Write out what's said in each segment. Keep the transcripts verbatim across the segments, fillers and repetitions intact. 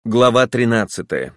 Глава тринадцатая.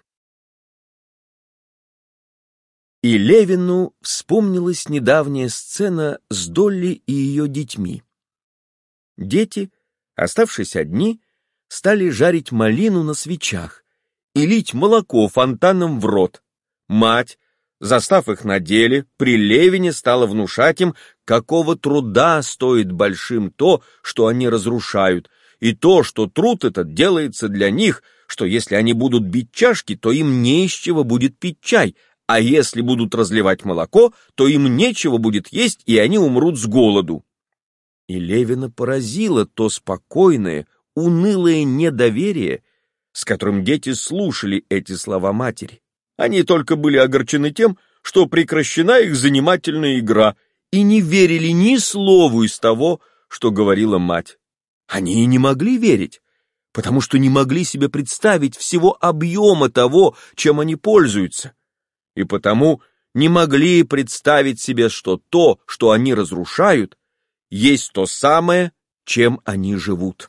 И Левину вспомнилась недавняя сцена с Долли и ее детьми. Дети, оставшись одни, стали жарить малину на свечах и лить молоко фонтаном в рот. Мать, застав их на деле, при Левине стала внушать им, какого труда стоит большим то, что они разрушают, и то, что труд этот делается для них, что если они будут бить чашки, то им не из чего будет пить чай, а если будут разливать молоко, то им нечего будет есть, и они умрут с голоду. И Левина поразило то спокойное, унылое недоверие, с которым дети слушали эти слова матери. Они только были огорчены тем, что прекращена их занимательная игра, и не верили ни слову из того, что говорила мать. Они и не могли верить, потому что не могли себе представить всего объема того, чем они пользуются, и потому не могли представить себе, что то, что они разрушают, есть то самое, чем они живут.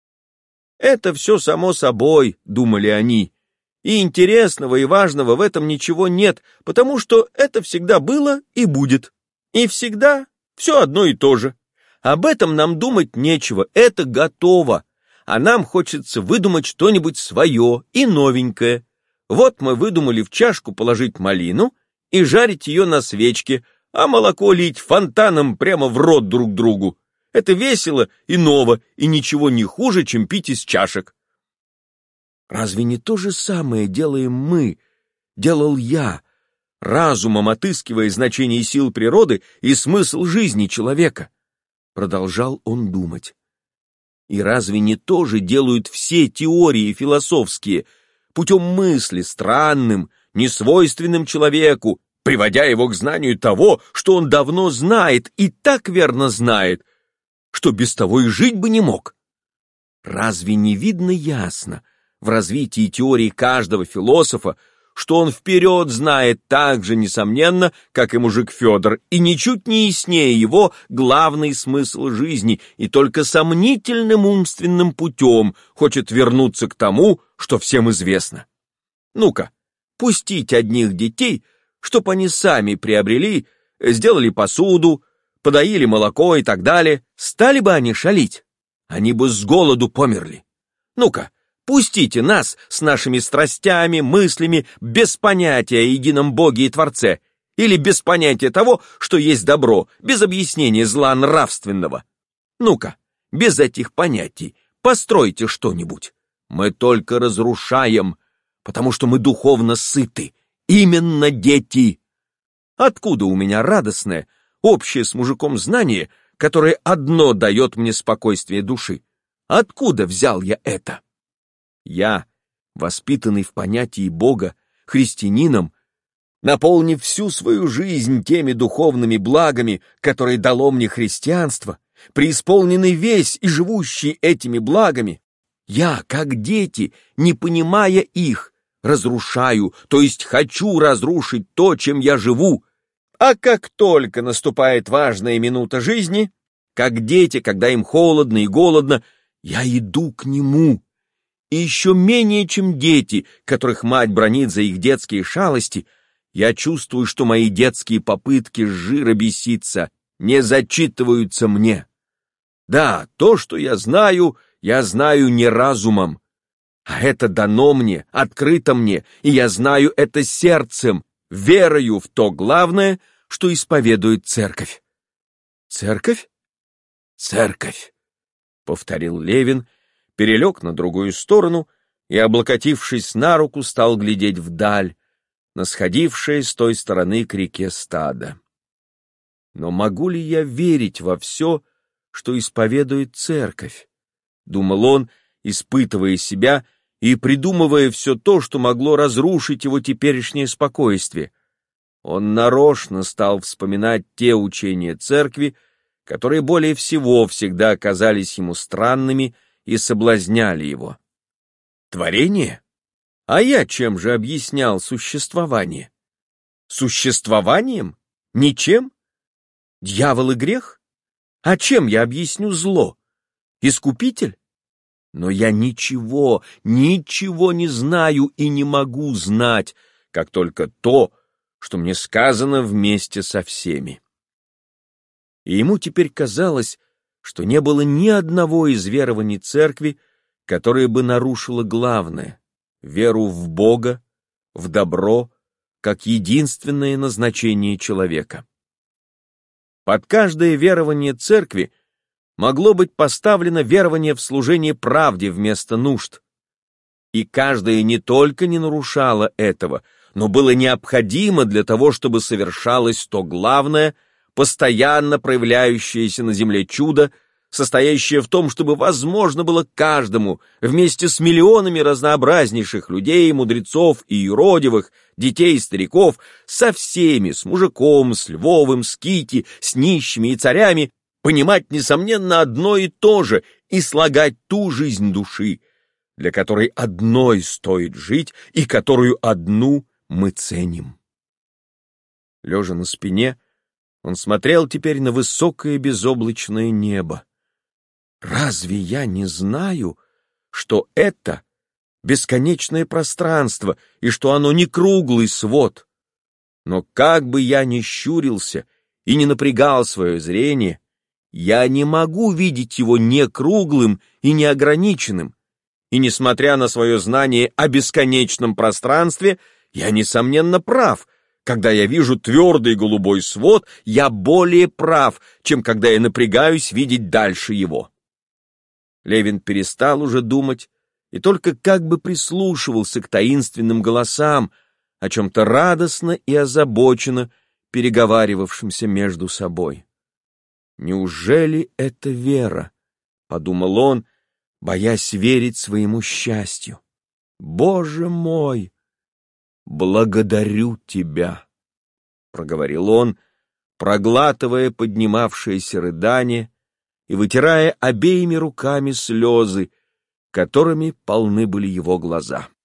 Это все само собой, думали они, и интересного и важного в этом ничего нет, потому что это всегда было и будет, и всегда все одно и то же. Об этом нам думать нечего, это готово, а нам хочется выдумать что-нибудь свое и новенькое. Вот мы выдумали в чашку положить малину и жарить ее на свечке, а молоко лить фонтаном прямо в рот друг другу. Это весело и ново, и ничего не хуже, чем пить из чашек. Разве не то же самое делаем мы, делал я, разумом отыскивая значение сил природы и смысл жизни человека? Продолжал он думать. И разве не то же делают все теории философские, путем мысли странным, несвойственным человеку, приводя его к знанию того, что он давно знает и так верно знает, что без того и жить бы не мог? Разве не видно ясно в развитии теории каждого философа, что он вперед знает так же, несомненно, как и мужик Федор, и ничуть не яснее его главный смысл жизни, и только сомнительным умственным путем хочет вернуться к тому, что всем известно? Ну-ка, пустить одних детей, чтоб они сами приобрели, сделали посуду, подоили молоко и так далее, стали бы они шалить? Они бы с голоду померли. Ну-ка, пустите нас с нашими страстями, мыслями, без понятия о едином Боге и Творце, или без понятия того, что есть добро, без объяснения зла нравственного. Ну-ка, без этих понятий постройте что-нибудь. Мы только разрушаем, потому что мы духовно сыты, именно дети. Откуда у меня радостное, общее с мужиком знание, которое одно дает мне спокойствие души? Откуда взял я это? Я, воспитанный в понятии Бога, христианином, наполнив всю свою жизнь теми духовными благами, которые дало мне христианство, преисполненный весь и живущий этими благами, я, как дети, не понимая их, разрушаю, то есть хочу разрушить то, чем я живу. А как только наступает важная минута жизни, как дети, когда им холодно и голодно, я иду к нему. И еще менее, чем дети, которых мать бранит за их детские шалости, я чувствую, что мои детские попытки с жира беситься не зачитываются мне. Да, то, что я знаю, я знаю не разумом, а это дано мне, открыто мне, и я знаю это сердцем, верою в то главное, что исповедует церковь. Церковь? Церковь, повторил Левин, перелег на другую сторону и, облокотившись на руку, стал глядеть вдаль, на сходившее с той стороны к реке стадо. Но могу ли я верить во все, что исповедует церковь? Думал он, испытывая себя и придумывая все то, что могло разрушить его теперешнее спокойствие. Он нарочно стал вспоминать те учения церкви, которые более всего всегда казались ему странными и соблазняли его. Творение? А я чем же объяснял существование? Существованием? Ничем? Дьявол и грех? А чем я объясню зло? Искупитель? Но я ничего, ничего не знаю и не могу знать, как только то, что мне сказано вместе со всеми. И ему теперь казалось, что не было ни одного из верований церкви, которое бы нарушило главное — веру в Бога, в добро, как единственное назначение человека. Под каждое верование церкви могло быть поставлено верование в служение правде вместо нужд. И каждое не только не нарушало этого, но было необходимо для того, чтобы совершалось то главное, постоянно проявляющееся на земле чудо, состоящее в том, чтобы возможно было каждому, вместе с миллионами разнообразнейших людей, мудрецов и юродивых, детей и стариков, со всеми, с мужиком, с Львовым, с Кити, с нищими и царями, понимать, несомненно, одно и то же и слагать ту жизнь души, для которой одной стоит жить и которую одну мы ценим. Лежа на спине, он смотрел теперь на высокое безоблачное небо. Разве я не знаю, что это бесконечное пространство и что оно не круглый свод? Но как бы я ни щурился и не напрягал свое зрение, я не могу видеть его не круглым и неограниченным. И несмотря на свое знание о бесконечном пространстве, я, несомненно, прав. Когда я вижу твердый голубой свод, я более прав, чем когда я напрягаюсь видеть дальше его. Левин перестал уже думать и только как бы прислушивался к таинственным голосам, о чем-то радостно и озабоченно переговаривавшимся между собой. «Неужели это вера?» — подумал он, боясь верить своему счастью. «Боже мой! Благодарю тебя!» — проговорил он, проглатывая поднимавшееся рыдание и вытирая обеими руками слезы, которыми полны были его глаза.